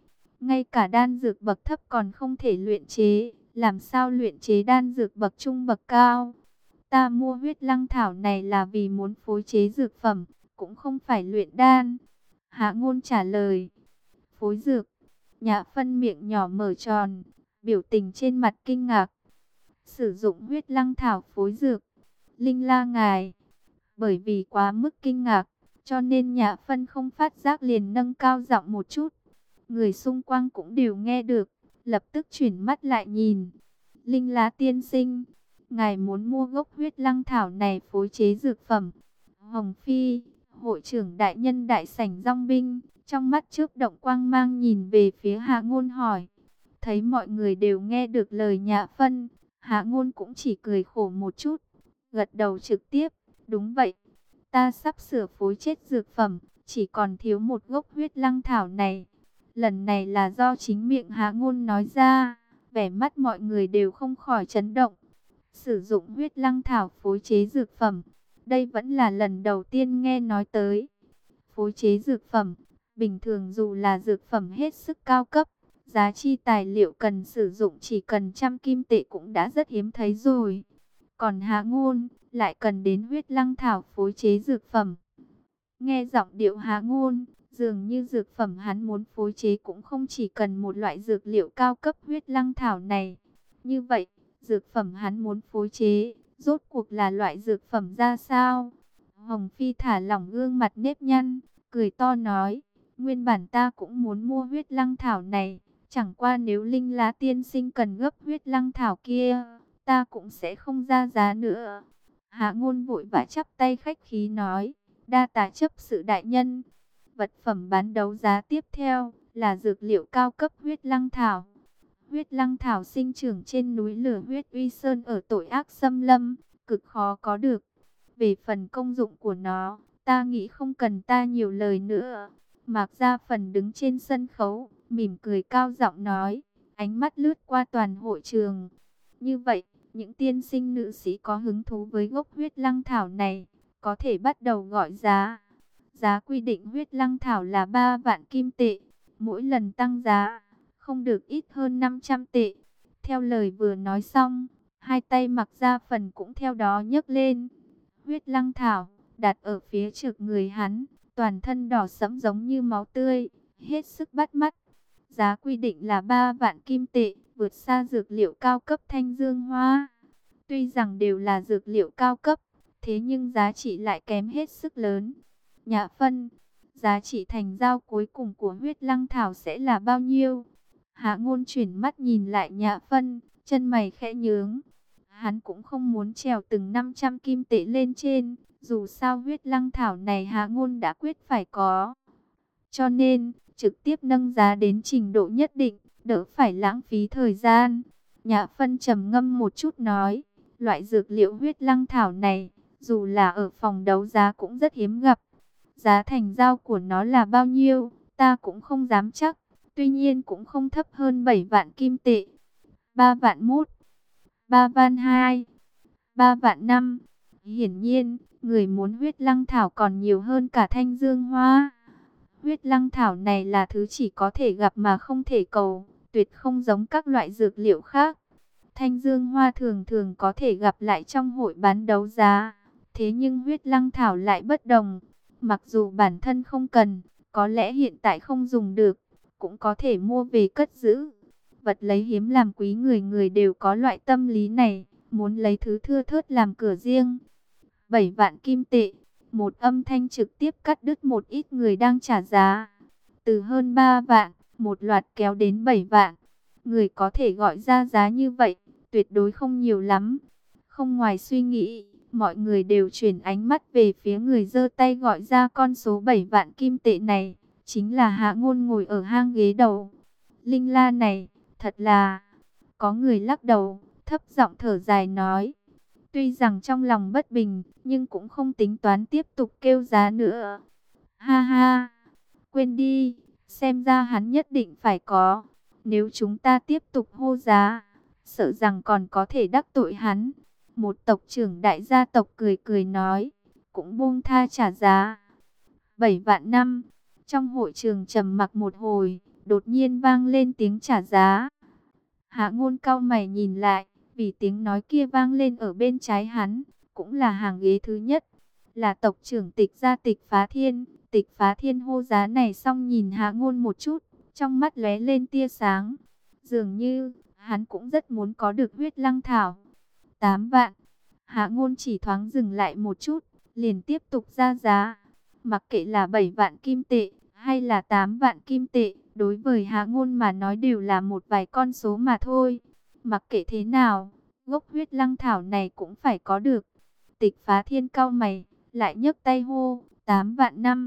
Ngay cả đan dược bậc thấp còn không thể luyện chế, làm sao luyện chế đan dược bậc trung bậc cao? Ta mua huyết lăng thảo này là vì muốn phối chế dược phẩm, cũng không phải luyện đan. Hạ Ngôn trả lời. Phối dược. Nhã Phân miệng nhỏ mở tròn, biểu tình trên mặt kinh ngạc. Sử dụng huyết lăng thảo phối dược. Linh La ngài. Bởi vì quá mức kinh ngạc, cho nên Nhã Phân không phát giác liền nâng cao giọng một chút. Người xung quanh cũng đều nghe được, lập tức chuyển mắt lại nhìn. Linh Lá tiên sinh, ngài muốn mua gốc huyết lăng thảo này phối chế dược phẩm. Hồng Phi, hội trưởng đại nhân đại sảnh dong binh, trong mắt chớp động quang mang nhìn về phía Hạ Ngôn hỏi. Thấy mọi người đều nghe được lời Nhã Phân, Hạ Ngôn cũng chỉ cười khổ một chút, gật đầu trực tiếp. Đúng vậy, ta sắp sửa phối chế dược phẩm, chỉ còn thiếu một gốc huyết lăng thảo này. Lần này là do chính miệng Hạ Ngôn nói ra, vẻ mắt mọi người đều không khỏi chấn động. Sử dụng huyết lăng thảo phối chế dược phẩm, đây vẫn là lần đầu tiên nghe nói tới. Phối chế dược phẩm, bình thường dù là dược phẩm hết sức cao cấp, giá trị tài liệu cần sử dụng chỉ cần trăm kim tệ cũng đã rất hiếm thấy rồi. Còn Hạ Ngôn lại cần đến huyết lăng thảo phối chế dược phẩm. Nghe giọng điệu Hạ Ngôn, dường như dược phẩm hắn muốn phối chế cũng không chỉ cần một loại dược liệu cao cấp huyết lăng thảo này. Như vậy, dược phẩm hắn muốn phối chế, rốt cuộc là loại dược phẩm ra sao? Hồng Phi thả lỏng gương mặt nếp nhăn, cười to nói, nguyên bản ta cũng muốn mua huyết lăng thảo này, chẳng qua nếu Linh Lá tiên sinh cần gấp huyết lăng thảo kia, ta cũng sẽ không ra giá nữa. Hạ Ngôn vội vã chắp tay khách khí nói, đa tạ chấp sự đại nhân. Vật phẩm bán đấu giá tiếp theo là dược liệu cao cấp huyết lăng thảo. Huyết lăng thảo sinh trưởng trên núi lửa huyết uy sơn ở Tội Ác Xâm Lâm, cực khó có được. Về phần công dụng của nó, ta nghĩ không cần ta nhiều lời nữa. Mạc Gia Phần đứng trên sân khấu, mỉm cười cao giọng nói, ánh mắt lướt qua toàn hội trường. Như vậy, những tiên sinh nữ sĩ có hứng thú với gốc huyết lăng thảo này, có thể bắt đầu gọi giá. Giá quy định huyết lăng thảo là 3 vạn kim tệ, mỗi lần tăng giá không được ít hơn 500 tệ. Theo lời vừa nói xong, hai tay Mạc Gia Phần cũng theo đó nhấc lên. Huyết lăng thảo đặt ở phía trước người hắn, toàn thân đỏ sẫm giống như máu tươi, hết sức bắt mắt. Giá quy định là 3 vạn kim tệ, vượt xa dược liệu cao cấp thanh dương hoa. Tuy rằng đều là dược liệu cao cấp, thế nhưng giá trị lại kém hết sức lớn. Nhã Phân, giá trị thành giao cuối cùng của huyết lăng thảo sẽ là bao nhiêu? Hạ Ngôn chuyển mắt nhìn lại Nhã Phân, chân mày khẽ nhướng. Hắn cũng không muốn trèo từng 500 kim tệ lên trên, dù sao huyết lăng thảo này Hạ Ngôn đã quyết phải có. Cho nên, trực tiếp nâng giá đến trình độ nhất định, đỡ phải lãng phí thời gian. Nhã Phân trầm ngâm một chút nói, loại dược liệu huyết lăng thảo này, dù là ở phòng đấu giá cũng rất hiếm gặp. Giá thành giao của nó là bao nhiêu, ta cũng không dám chắc, tuy nhiên cũng không thấp hơn 7 vạn kim tệ. 3 vạn 1, 3 vạn 2, 3 vạn 5. Hiển nhiên, người muốn huyết lăng thảo còn nhiều hơn cả thanh dương hoa. Huyết lăng thảo này là thứ chỉ có thể gặp mà không thể cầu, tuyệt không giống các loại dược liệu khác. Thanh dương hoa thường thường có thể gặp lại trong hội bán đấu giá, thế nhưng huyết lăng thảo lại bất đồng. Mặc dù bản thân không cần, có lẽ hiện tại không dùng được, cũng có thể mua về cất giữ. Vật lấy hiếm làm quý, người người đều có loại tâm lý này, muốn lấy thứ thưa thớt làm cửa riêng. 7 vạn kim tệ, một âm thanh trực tiếp cắt đứt một ít người đang trả giá. Từ hơn 3 vạn, một loạt kéo đến 7 vạn. Người có thể gọi ra giá như vậy, tuyệt đối không nhiều lắm. Không ngoài suy nghĩ, mọi người đều chuyển ánh mắt về phía người giơ tay gọi ra con số 7 vạn kim tệ này. Chính là Hạ Ngôn ngồi ở hang ghế đầu. Linh La này, thật là... Có người lắc đầu, thấp giọng thở dài nói. Tuy rằng trong lòng bất bình, nhưng cũng không tính toán tiếp tục kêu giá nữa. Ha ha, quên đi, xem ra hắn nhất định phải có. Nếu chúng ta tiếp tục hô giá, sợ rằng còn có thể đắc tội hắn. Một tộc trưởng đại gia tộc cười cười nói, cũng buông tha trả giá. 7 vạn 5. Trong hội trường trầm mặc một hồi, đột nhiên vang lên tiếng trả giá. Hạ Ngôn cau mày nhìn lại, vì tiếng nói kia vang lên ở bên trái hắn, cũng là hàng ghế thứ nhất, là tộc trưởng Tịch gia Tịch Phá Thiên. Tịch Phá Thiên hô giá này xong nhìn Hạ Ngôn một chút, trong mắt lóe lên tia sáng, dường như hắn cũng rất muốn có được huyết lăng thảo. 8 vạn. Hạ Ngôn chỉ thoáng dừng lại một chút, liền tiếp tục ra giá. Mặc kệ là 7 vạn kim tệ hay là 8 vạn kim tệ, đối với Hạ Ngôn mà nói đều là một vài con số mà thôi. Mặc kệ thế nào, gốc huyết lăng thảo này cũng phải có được. Tịch Phá Thiên cau mày, lại nhấc tay hô, 8 vạn năm,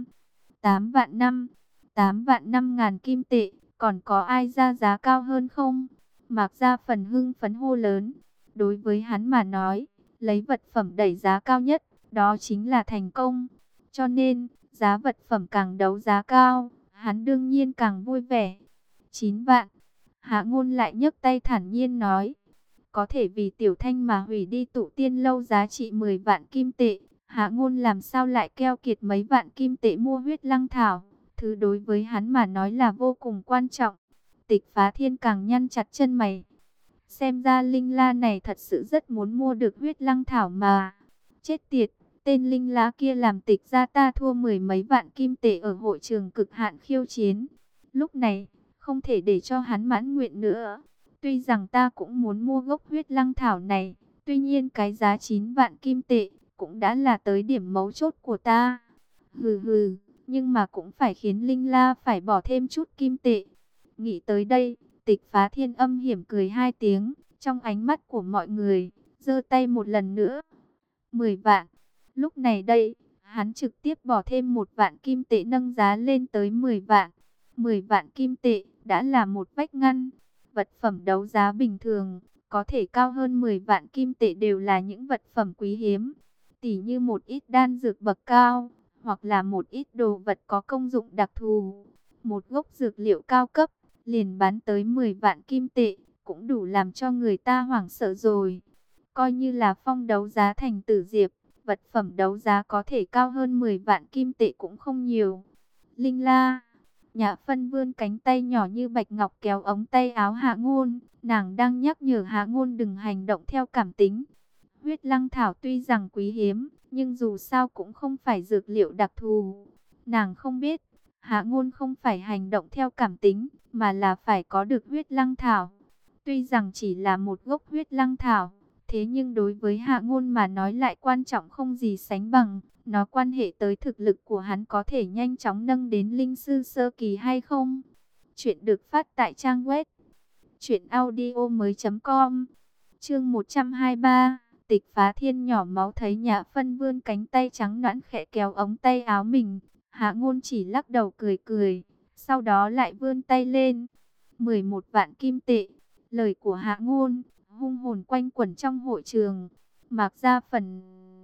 8 vạn năm, 8 vạn 5 ngàn kim tệ, còn có ai ra giá cao hơn không? Mạc Gia Phần hưng phấn hô lớn. Đối với hắn mà nói, lấy vật phẩm đẩy giá cao nhất, đó chính là thành công. Cho nên, giá vật phẩm càng đấu giá cao, hắn đương nhiên càng vui vẻ. 9 vạn. Hạ Ngôn lại nhấc tay thản nhiên nói. Có thể vì Tiểu Thanh mà hủy đi tụ tiên lâu giá trị 10 vạn kim tệ. Hạ Ngôn làm sao lại keo kiệt mấy vạn kim tệ mua huyết lăng thảo. Thứ đối với hắn mà nói là vô cùng quan trọng. Tịch Phá Thiên càng nhăn chặt chân mày. Xem ra Linh La này thật sự rất muốn mua được huyết lăng thảo mà. Chết tiệt, tên Linh La kia làm Tịch gia ta thua mười mấy vạn kim tệ ở hội trường cực hạn khiêu chiến. Lúc này, không thể để cho hắn mãn nguyện nữa. Tuy rằng ta cũng muốn mua gốc huyết lăng thảo này, tuy nhiên cái giá 9 vạn kim tệ cũng đã là tới điểm mấu chốt của ta. Hừ hừ, nhưng mà cũng phải khiến Linh La phải bỏ thêm chút kim tệ. Nghĩ tới đây, Tịch Phá Thiên âm hiểm cười hai tiếng, trong ánh mắt của mọi người, giơ tay một lần nữa. 10 vạn. Lúc này đây, hắn trực tiếp bỏ thêm 1 vạn kim tệ nâng giá lên tới 10 vạn. 10 vạn kim tệ đã là một vách ngăn. Vật phẩm đấu giá bình thường, có thể cao hơn 10 vạn kim tệ đều là những vật phẩm quý hiếm. Tỉ như một ít đan dược bậc cao, hoặc là một ít đồ vật có công dụng đặc thù. Một gốc dược liệu cao cấp, liền bán tới 10 vạn kim tệ, cũng đủ làm cho người ta hoảng sợ rồi. Coi như là phong đấu giá thành Tử Diệp, vật phẩm đấu giá có thể cao hơn 10 vạn kim tệ cũng không nhiều. Linh La, Nhã Phân vươn cánh tay nhỏ như bạch ngọc kéo ống tay áo Hạ Ngôn, nàng đang nhắc nhở Hạ Ngôn đừng hành động theo cảm tính. Huyết lăng thảo tuy rằng quý hiếm, nhưng dù sao cũng không phải dược liệu đặc thù. Nàng không biết, Hạ Ngôn không phải hành động theo cảm tính, mà là phải có được huyết lăng thảo. Tuy rằng chỉ là một gốc huyết lăng thảo, thế nhưng đối với Hạ Ngôn mà nói lại quan trọng không gì sánh bằng. Nó quan hệ tới thực lực của hắn có thể nhanh chóng nâng đến linh sư sơ kỳ hay không. Chuyện được phát tại trang web truyệnaudiomoi.com. Chương 123. Tịch Phá Thiên nhỏ máu thấy Nhã Phân vươn cánh tay trắng nõn khẽ kéo ống tay áo mình. Hạ Ngôn chỉ lắc đầu cười cười, sau đó lại vươn tay lên. 11 vạn kim tệ. Lời của Hạ Ngôn hung hồn quanh quẩn trong hội trường. Mạc Gia Phần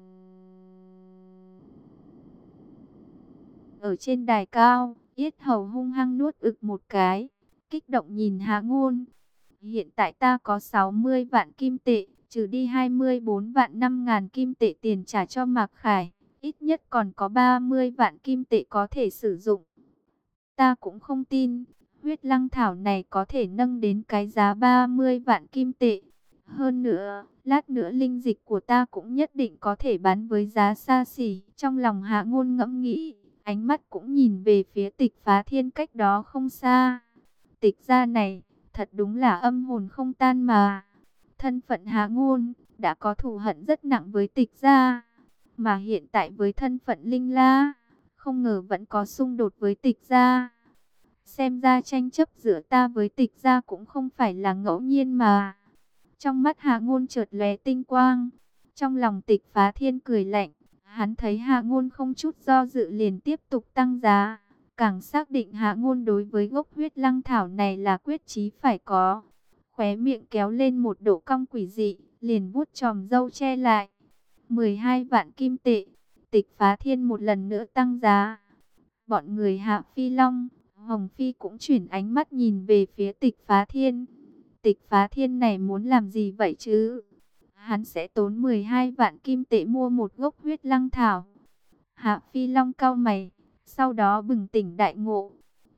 ở trên đài cao, yết hầu hung hăng nuốt ực một cái, kích động nhìn Hạ Ngôn. Hiện tại ta có 60 vạn kim tệ, trừ đi 24 vạn 5 ngàn kim tệ tiền trả cho Mạc Khải, ít nhất còn có 30 vạn kim tệ có thể sử dụng. Ta cũng không tin, huyết lăng thảo này có thể nâng đến cái giá 30 vạn kim tệ. Hơn nữa, lát nữa linh dịch của ta cũng nhất định có thể bán với giá xa xỉ. Trong lòng Hạ Ngôn ngẫm nghĩ, ánh mắt cũng nhìn về phía Tịch Phá Thiên cách đó không xa. Tịch gia này, thật đúng là âm hồn không tan mà. Thân phận Hạ Ngôn đã có thù hận rất nặng với Tịch gia, mà hiện tại với thân phận Linh La, không ngờ vẫn có xung đột với Tịch gia. Xem ra tranh chấp giữa ta với Tịch gia cũng không phải là ngẫu nhiên mà. Trong mắt Hạ Ngôn chợt lóe tinh quang, trong lòng Tịch Phá Thiên cười lạnh. Hắn thấy Hạ Ngôn không chút do dự liền tiếp tục tăng giá, càng xác định Hạ Ngôn đối với gốc huyết lăng thảo này là quyết chí phải có. Khóe miệng kéo lên một độ cong quỷ dị, liền vuốt chòm râu che lại. 12 vạn kim tệ. Tịch Phá Thiên một lần nữa tăng giá. Bọn người Hạ Phi Long, Hồng Phi cũng chuyển ánh mắt nhìn về phía Tịch Phá Thiên. Tịch Phá Thiên này muốn làm gì vậy chứ? Hắn sẽ tốn 12 vạn kim tệ mua một gốc huyết lăng thảo. Hạ Phi Long cau mày, sau đó bừng tỉnh đại ngộ.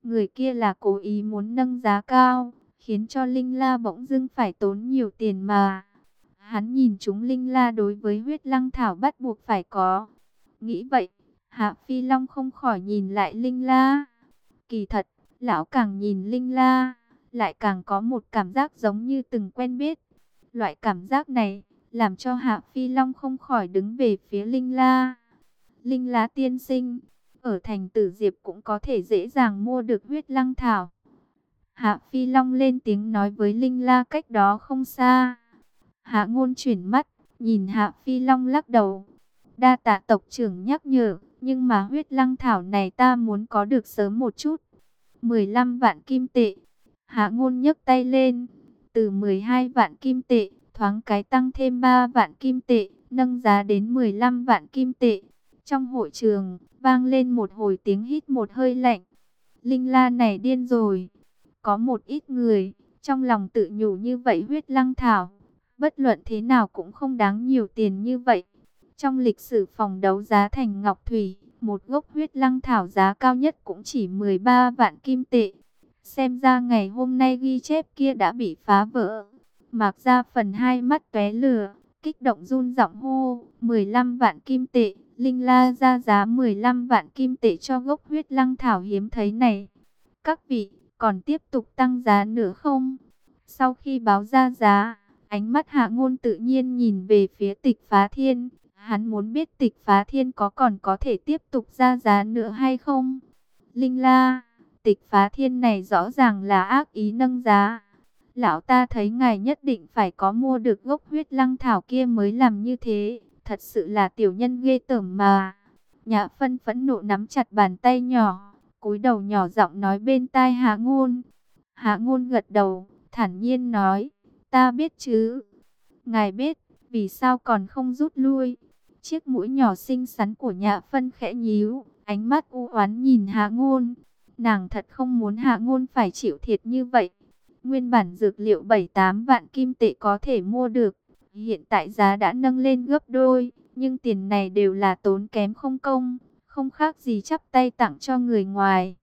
Người kia là cố ý muốn nâng giá cao, khiến cho Linh La bỗng dưng phải tốn nhiều tiền mà. Hắn nhìn chúng Linh La đối với huyết lăng thảo bắt buộc phải có. Nghĩ vậy, Hạ Phi Long không khỏi nhìn lại Linh La. Kỳ thật, lão càng nhìn Linh La, lại càng có một cảm giác giống như từng quen biết. Loại cảm giác này, làm cho Hạ Phi Long không khỏi đứng về phía Linh La. Linh La tiên sinh, ở thành Tử Diệp cũng có thể dễ dàng mua được huyết lăng thảo. Hạ Phi Long lên tiếng nói với Linh La cách đó không xa. Hạ Ngôn chuyển mắt, nhìn Hạ Phi Long lắc đầu. Đa tạ tộc trưởng nhắc nhở, nhưng mà huyết lăng thảo này ta muốn có được sớm một chút. 15 vạn kim tệ. Hạ Ngôn nhấc tay lên, từ 12 vạn kim tệ, thoáng cái tăng thêm 3 vạn kim tệ, nâng giá đến 15 vạn kim tệ. Trong hội trường, vang lên một hồi tiếng hít một hơi lạnh. Linh La này điên rồi. Có một ít người, trong lòng tự nhủ như vậy huyết lăng thảo, bất luận thế nào cũng không đáng nhiều tiền như vậy. Trong lịch sử phòng đấu giá thành Ngọc Thủy, một gốc huyết lăng thảo giá cao nhất cũng chỉ 13 vạn kim tệ. Xem ra ngày hôm nay ghi chép kia đã bị phá vỡ. Mạc Gia Phần hai mắt tóe lửa, kích động run giọng hô, 15 vạn kim tệ, Linh La ra giá 15 vạn kim tệ cho gốc huyết lăng thảo hiếm thấy này. Các vị, còn tiếp tục tăng giá nữa không? Sau khi báo ra giá, ánh mắt Hạ Ngôn tự nhiên nhìn về phía Tịch Phá Thiên. Hắn muốn biết Tịch Phá Thiên còn có thể tiếp tục ra giá nữa hay không? Linh La, Tịch Phá Thiên này rõ ràng là ác ý nâng giá. Lão ta thấy ngài nhất định phải có mua được gốc huyết lăng thảo kia mới làm như thế. Thật sự là tiểu nhân ghê tởm mà. Nhã Phân phẫn nộ nắm chặt bàn tay nhỏ, cúi đầu nhỏ giọng nói bên tai Hạ Ngôn. Hạ Ngôn gật đầu, thản nhiên nói, ta biết chứ. Ngài biết, vì sao còn không rút lui? Chiếc mũi nhỏ xinh xắn của Nhã Phân khẽ nhíu, ánh mắt u oán nhìn Hạ Ngôn. Nàng thật không muốn Hạ Ngôn phải chịu thiệt như vậy. Nguyên bản dược liệu 7-8 vạn kim tệ có thể mua được, hiện tại giá đã nâng lên gấp đôi, nhưng tiền này đều là tốn kém không công, không khác gì chắp tay tặng cho người ngoài.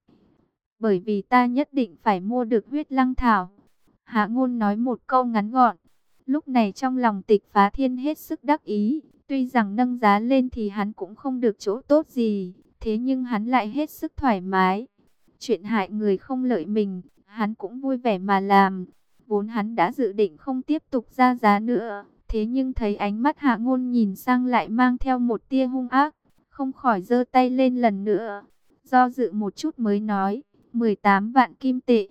Bởi vì ta nhất định phải mua được huyết lăng thảo. Hạ Ngôn nói một câu ngắn gọn. Lúc này trong lòng Tịch Phá Thiên hết sức đắc ý. Tuy rằng nâng giá lên thì hắn cũng không được chỗ tốt gì, thế nhưng hắn lại hết sức thoải mái. Chuyện hại người không lợi mình, hắn cũng vui vẻ mà làm. Vốn hắn đã dự định không tiếp tục ra giá nữa, thế nhưng thấy ánh mắt Hạ Ngôn nhìn sang lại mang theo một tia hung ác, không khỏi giơ tay lên lần nữa. Do dự một chút mới nói, 18 vạn kim tệ.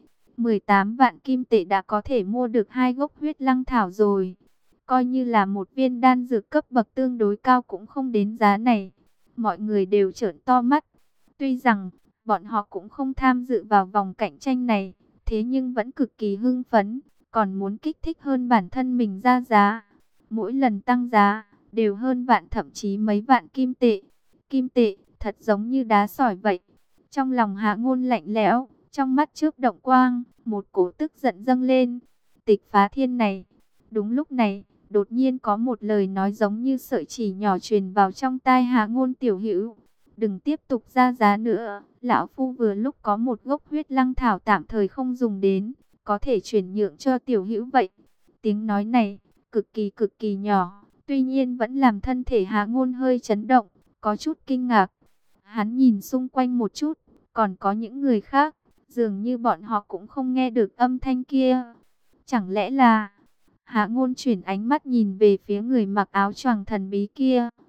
18 vạn kim tệ đã có thể mua được 2 gốc huyết lăng thảo rồi. Coi như là một viên đan dược cấp bậc tương đối cao cũng không đến giá này. Mọi người đều trợn to mắt. Tuy rằng bọn họ cũng không tham dự vào vòng cạnh tranh này, thế nhưng vẫn cực kỳ hưng phấn, còn muốn kích thích hơn bản thân mình ra giá. Mỗi lần tăng giá đều hơn vạn, thậm chí mấy vạn kim tệ. Kim tệ thật giống như đá sỏi vậy. Trong lòng Hạ Ngôn lạnh lẽo, trong mắt chớp động quang, một cổ tức giận dâng lên. Tịch Phá Thiên này. Đúng lúc này, đột nhiên có một lời nói giống như sợi chỉ nhỏ truyền vào trong tai Hạ Ngôn tiểu hữu. Đừng tiếp tục ra giá nữa, lão phu vừa lúc có một gốc huyết lăng thảo tạm thời không dùng đến, có thể chuyển nhượng cho tiểu hữu vậy. Tiếng nói này, cực kỳ nhỏ, tuy nhiên vẫn làm thân thể Hạ Ngôn hơi chấn động, có chút kinh ngạc. Hắn nhìn xung quanh một chút, còn có những người khác, dường như bọn họ cũng không nghe được âm thanh kia. Chẳng lẽ là... Hạ Ngôn chuyển ánh mắt nhìn về phía người mặc áo choàng thần bí kia,